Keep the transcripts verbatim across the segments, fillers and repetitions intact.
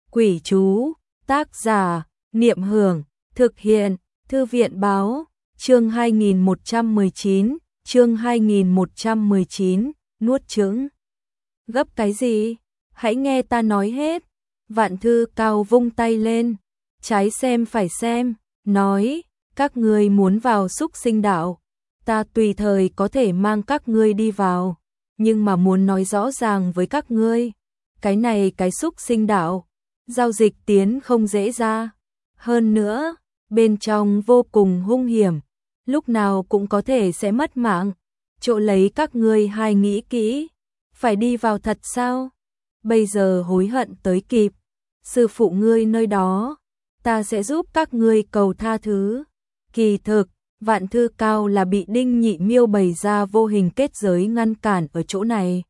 Quỷ chú, tác giả, Niệm Hưởng, thực hiện, Thư viện báo, chương hai nghìn một trăm mười chín, chương hai nghìn một trăm mười chín, nuốt chửng. Gấp cái gì? Hãy nghe ta nói hết. Vạn Thư Cao vung tay lên, trái xem phải xem, nói, các ngươi muốn vào Súc Sinh Đạo, ta tùy thời có thể mang các ngươi đi vào, nhưng mà muốn nói rõ ràng với các ngươi, cái này cái Súc Sinh Đạo, giao dịch tiến không dễ ra, hơn nữa, bên trong vô cùng hung hiểm, lúc nào cũng có thể sẽ mất mạng, chỗ lấy các ngươi hai nghĩ kỹ, phải đi vào thật sao? Bây giờ hối hận tới kịp, sư phụ ngươi nơi đó, ta sẽ giúp các ngươi cầu tha thứ. Kỳ thực, Vạn Thư Cao là bị Đinh Nhị Miêu bày ra vô hình kết giới ngăn cản ở chỗ này.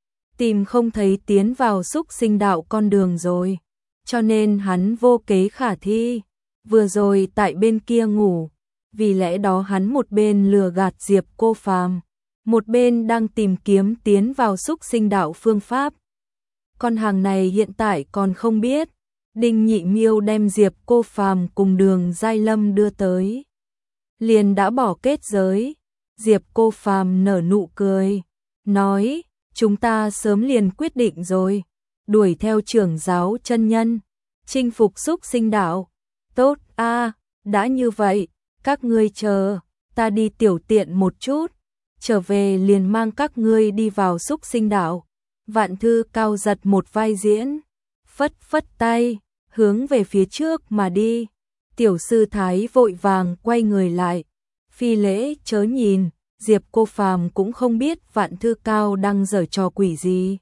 Tìm không thấy tiến vào Súc Sinh Đạo con đường rồi, cho nên hắn vô kế khả thi, vừa rồi tại bên kia ngủ, vì lẽ đó hắn một bên lừa gạt Diệp Cô Phàm, một bên đang tìm kiếm tiến vào Súc Sinh Đạo phương pháp. Con hàng này hiện tại còn không biết, Đinh Nhị Miêu đem Diệp Cô Phàm cùng Đường Giai Lâm đưa tới, liền đã bỏ kết giới. Diệp Cô Phàm nở nụ cười, nói, chúng ta sớm liền quyết định rồi, đuổi theo trưởng giáo chân nhân, chinh phục Súc Sinh Đạo. Tốt a, đã như vậy, các ngươi chờ, ta đi tiểu tiện một chút, trở về liền mang các ngươi đi vào Súc Sinh Đạo. Vạn Thư Cao giật một vai diễn, phất phất tay, hướng về phía trước mà đi. Tiểu sư thái vội vàng quay người lại, phi lễ chớ nhìn. Diệp Cô Phàm cũng không biết Vạn Thư Cao đang giở trò quỷ gì.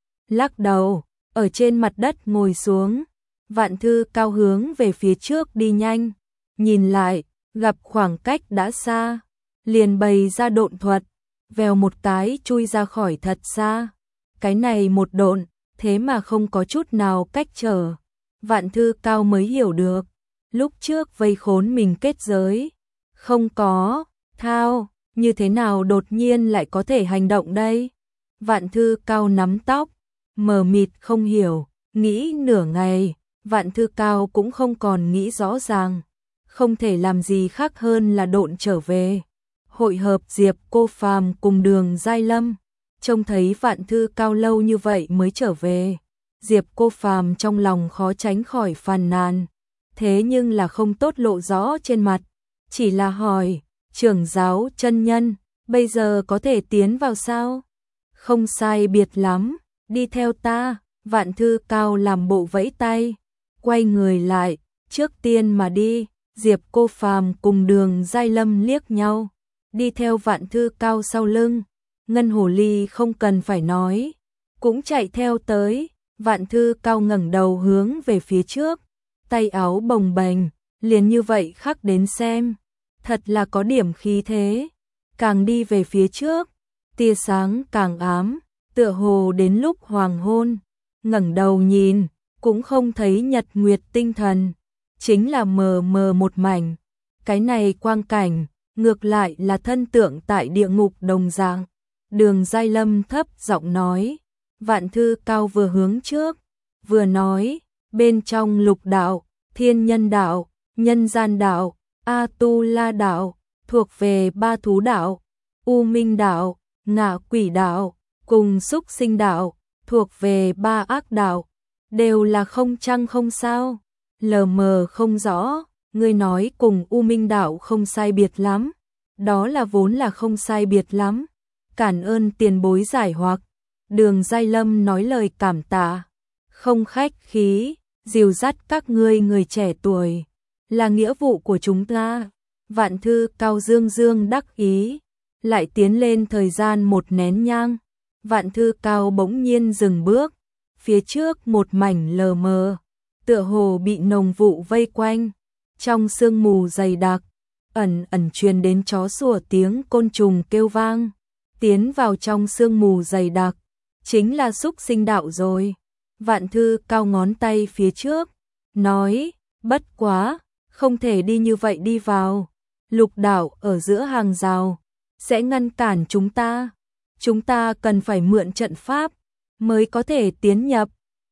Lắc đầu, ở trên mặt đất ngồi xuống, Vạn Thư Cao hướng về phía trước đi nhanh, nhìn lại, gặp khoảng cách đã xa, liền bày ra độn thuật, vèo một cái chui ra khỏi thật xa. Cái này một độn, thế mà không có chút nào cách trở. Vạn Thư Cao mới hiểu được, lúc trước vây khốn mình kết giới, không có, thao, như thế nào đột nhiên lại có thể hành động đây? Vạn Thư Cao nắm tóc, mờ mịt không hiểu, nghĩ nửa ngày, Vạn Thư Cao cũng không còn nghĩ rõ ràng, không thể làm gì khác hơn là độn trở về, hội hợp Diệp Cô Phàm cùng Đường Giai Lâm. Trông thấy Vạn Thư Cao lâu như vậy mới trở về, Diệp Cô Phàm trong lòng khó tránh khỏi phàn nàn, thế nhưng là không tốt lộ rõ trên mặt, chỉ là hỏi, trưởng giáo chân nhân, bây giờ có thể tiến vào sao? Không sai biệt lắm, đi theo ta. Vạn Thư Cao làm bộ vẫy tay, quay người lại, trước tiên mà đi. Diệp Cô Phàm cùng Đường Giai Lâm liếc nhau, đi theo Vạn Thư Cao sau lưng. Ngân Hồ Ly không cần phải nói, cũng chạy theo tới. Vạn Thư Cao ngẩng đầu hướng về phía trước, tay áo bồng bềnh, liền như vậy khắc đến xem, thật là có điểm khí thế. Càng đi về phía trước, tia sáng càng ám, tựa hồ đến lúc hoàng hôn, ngẩng đầu nhìn, cũng không thấy nhật nguyệt tinh thần, chính là mờ mờ một mảnh. Cái này quang cảnh, ngược lại là thân tượng tại địa ngục đồng dạng. Đường Giai Lâm thấp giọng nói, Vạn Thư Cao vừa hướng trước, vừa nói, bên trong lục đạo, thiên nhân đạo, nhân gian đạo, A-tu-la đạo, thuộc về ba thú đạo, U Minh đạo, ngạ quỷ đạo, cùng Súc Sinh đạo, thuộc về ba ác đạo, đều là không chăng không sao, lờ mờ không rõ, ngươi nói cùng U Minh đạo không sai biệt lắm, đó là vốn là không sai biệt lắm, cảm ơn tiền bối giải hoặc. Đường Giai Lâm nói lời cảm tạ, không khách khí, dìu dắt các ngươi người trẻ tuổi, là nghĩa vụ của chúng ta. Vạn Thư Cao dương dương đắc ý, lại tiến lên thời gian một nén nhang. Vạn Thư Cao bỗng nhiên dừng bước, phía trước một mảnh lờ mờ, tựa hồ bị nồng vụ vây quanh, trong sương mù dày đặc, ẩn ẩn truyền đến chó sủa tiếng côn trùng kêu vang. Tiến vào trong sương mù dày đặc, chính là Súc Sinh Đạo rồi. Vạn Thư Cao ngón tay phía trước, nói, bất quá, không thể đi như vậy đi vào. Lục đạo ở giữa hàng rào, sẽ ngăn cản chúng ta. Chúng ta cần phải mượn trận pháp, mới có thể tiến nhập.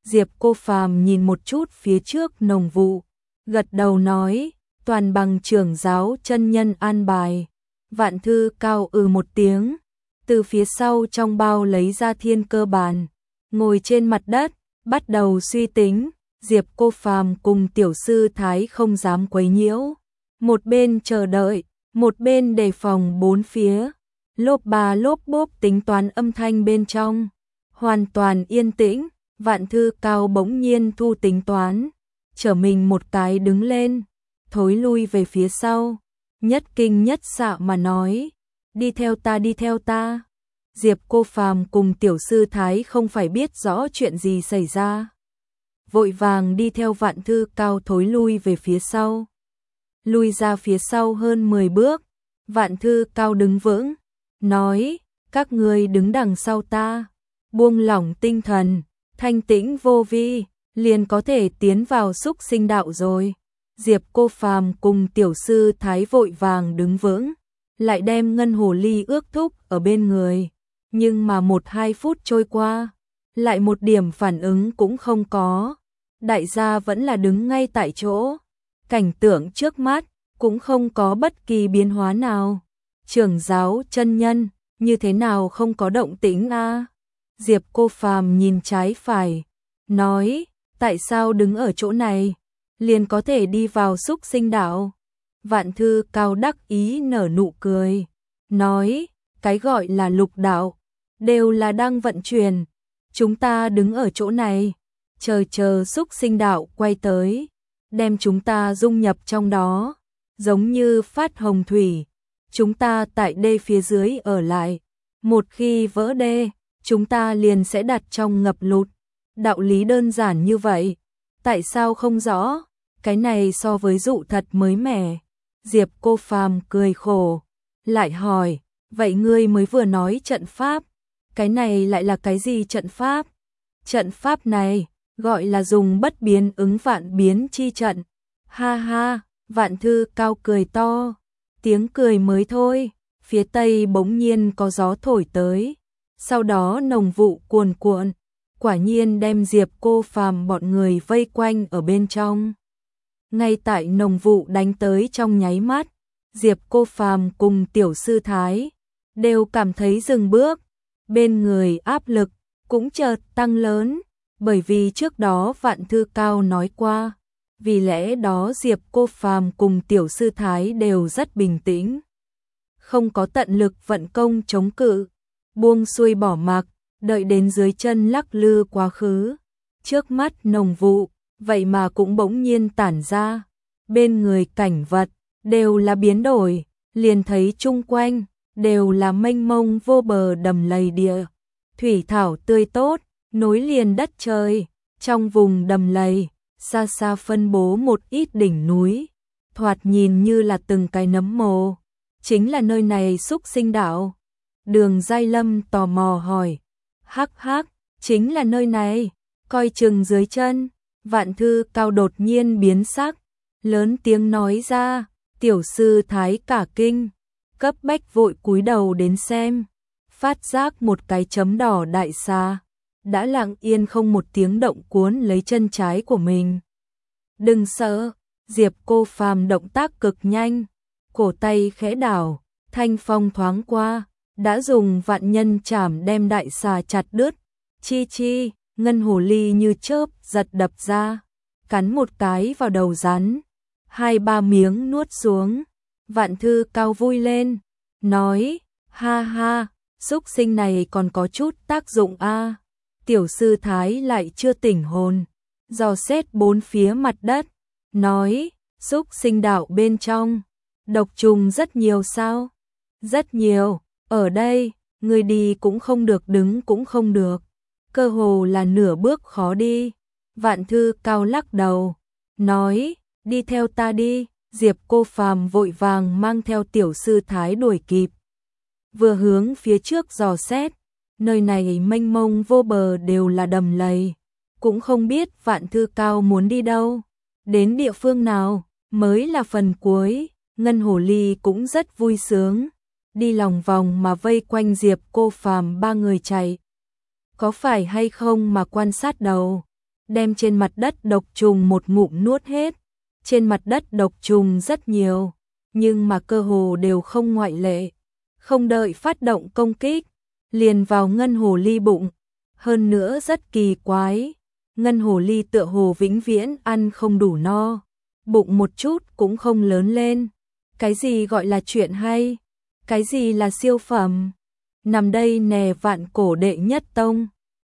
Diệp Cô Phàm nhìn một chút phía trước Nồng Vụ, gật đầu nói, toàn bằng trưởng giáo chân nhân an bài. Vạn Thư Cao ừ một tiếng, từ phía sau trong bao lấy ra thiên cơ bàn, ngồi trên mặt đất, bắt đầu suy tính. Diệp Cô Phàm cùng tiểu sư Thái không dám quấy nhiễu, một bên chờ đợi, một bên đề phòng bốn phía, lốp ba lốp bốp tính toán âm thanh bên trong, hoàn toàn yên tĩnh. Vạn Thư Cao bỗng nhiên thu tính toán, trở mình một cái đứng lên, thối lui về phía sau, nhất kinh nhất xạ mà nói, đi theo ta đi theo ta. Diệp Cô Phàm cùng tiểu sư Thái không phải biết rõ chuyện gì xảy ra, vội vàng đi theo Vạn Thư Cao thối lui về phía sau. Lui ra phía sau hơn mười bước, Vạn Thư Cao đứng vững, nói, các ngươi đứng đằng sau ta, buông lỏng tinh thần, thanh tĩnh vô vi, liền có thể tiến vào xúc sinh đạo rồi. Diệp Cô Phàm cùng tiểu sư Thái vội vàng đứng vững, lại đem ngân hồ ly ước thúc ở bên người, nhưng mà một hai phút trôi qua, lại một điểm phản ứng cũng không có. Đại gia vẫn là đứng ngay tại chỗ, cảnh tượng trước mắt cũng không có bất kỳ biến hóa nào. Trưởng giáo chân nhân, như thế nào không có động tĩnh a? Diệp Cô Phàm nhìn trái phải, nói, tại sao đứng ở chỗ này, liền có thể đi vào xúc sinh đạo? Vạn Thư Cao đắc ý nở nụ cười, nói, cái gọi là lục đạo, đều là đang vận chuyển, chúng ta đứng ở chỗ này, chờ chờ xúc sinh đạo quay tới, đem chúng ta dung nhập trong đó, giống như phát hồng thủy, chúng ta tại đê phía dưới ở lại, một khi vỡ đê, chúng ta liền sẽ đặt trong ngập lụt. Đạo lý đơn giản như vậy, tại sao không rõ? Cái này so với dụ thật mới mẻ. Diệp Cô Phàm cười khổ, lại hỏi, vậy ngươi mới vừa nói trận pháp, cái này lại là cái gì trận pháp? Trận pháp này, gọi là dùng bất biến ứng vạn biến chi trận. Ha ha, Vạn Thư Cao cười to, tiếng cười mới thôi, phía tây bỗng nhiên có gió thổi tới, sau đó nồng vụ cuồn cuộn, quả nhiên đem Diệp Cô Phàm bọn người vây quanh ở bên trong. Ngay tại nồng vụ đánh tới trong nháy mắt, Diệp Cô Phàm cùng tiểu sư Thái đều cảm thấy dừng bước, bên người áp lực cũng chợt tăng lớn, bởi vì trước đó Vạn Thư Cao nói qua, vì lẽ đó Diệp Cô Phàm cùng tiểu sư Thái đều rất bình tĩnh, không có tận lực vận công chống cự, buông xuôi bỏ mặc, đợi đến dưới chân lắc lư quá khứ. Trước mắt nồng vụ, vậy mà cũng bỗng nhiên tản ra, bên người cảnh vật đều là biến đổi, liền thấy chung quanh đều là mênh mông vô bờ đầm lầy địa, thủy thảo tươi tốt, nối liền đất trời. Trong vùng đầm lầy, xa xa phân bố một ít đỉnh núi, thoạt nhìn như là từng cái nấm mồ, chính là nơi này xúc sinh đạo. Đường Giai Lâm tò mò hỏi, hắc hắc, chính là nơi này, coi chừng dưới chân. Vạn Thư Cao đột nhiên biến sắc, lớn tiếng nói ra, tiểu sư Thái cả kinh, cấp bách vội cúi đầu đến xem, phát giác một cái chấm đỏ đại xà đã lặng yên không một tiếng động cuốn lấy chân trái của mình. Đừng sợ, Diệp Cô Phàm động tác cực nhanh, cổ tay khẽ đảo, thanh phong thoáng qua, đã dùng vạn nhân chảm đem đại xà chặt đứt. Chi chi, ngân hồ ly như chớp giật đập ra, cắn một cái vào đầu rắn, hai ba miếng nuốt xuống. Vạn Thư Cao vui lên, nói, ha ha, xúc sinh này còn có chút tác dụng a. Tiểu sư Thái lại chưa tỉnh hồn, dò xét bốn phía mặt đất, nói, xúc sinh đạo bên trong, độc trùng rất nhiều sao? Rất nhiều, ở đây, người đi cũng không được đứng cũng không được, cơ hồ là nửa bước khó đi. Vạn Thư Cao lắc đầu, nói, đi theo ta đi. Diệp Cô Phàm vội vàng mang theo tiểu sư Thái đuổi kịp, vừa hướng phía trước dò xét, nơi này mênh mông vô bờ đều là đầm lầy, cũng không biết Vạn Thư Cao muốn đi đâu, đến địa phương nào, mới là phần cuối. Ngân hồ ly cũng rất vui sướng, đi lòng vòng mà vây quanh Diệp Cô Phàm ba người chạy, có phải hay không mà quan sát đầu. đem trên mặt đất độc trùng một ngụm nuốt hết. Trên mặt đất độc trùng rất nhiều, nhưng mà cơ hồ đều không ngoại lệ. Không đợi phát động công kích, liền vào ngân hồ ly bụng. Hơn nữa rất kỳ quái, ngân hồ ly tựa hồ vĩnh viễn ăn không đủ no, bụng một chút cũng không lớn lên. Cái gì gọi là chuyện hay? Cái gì là siêu phẩm? Nằm đây nè vạn cổ đệ nhất tông.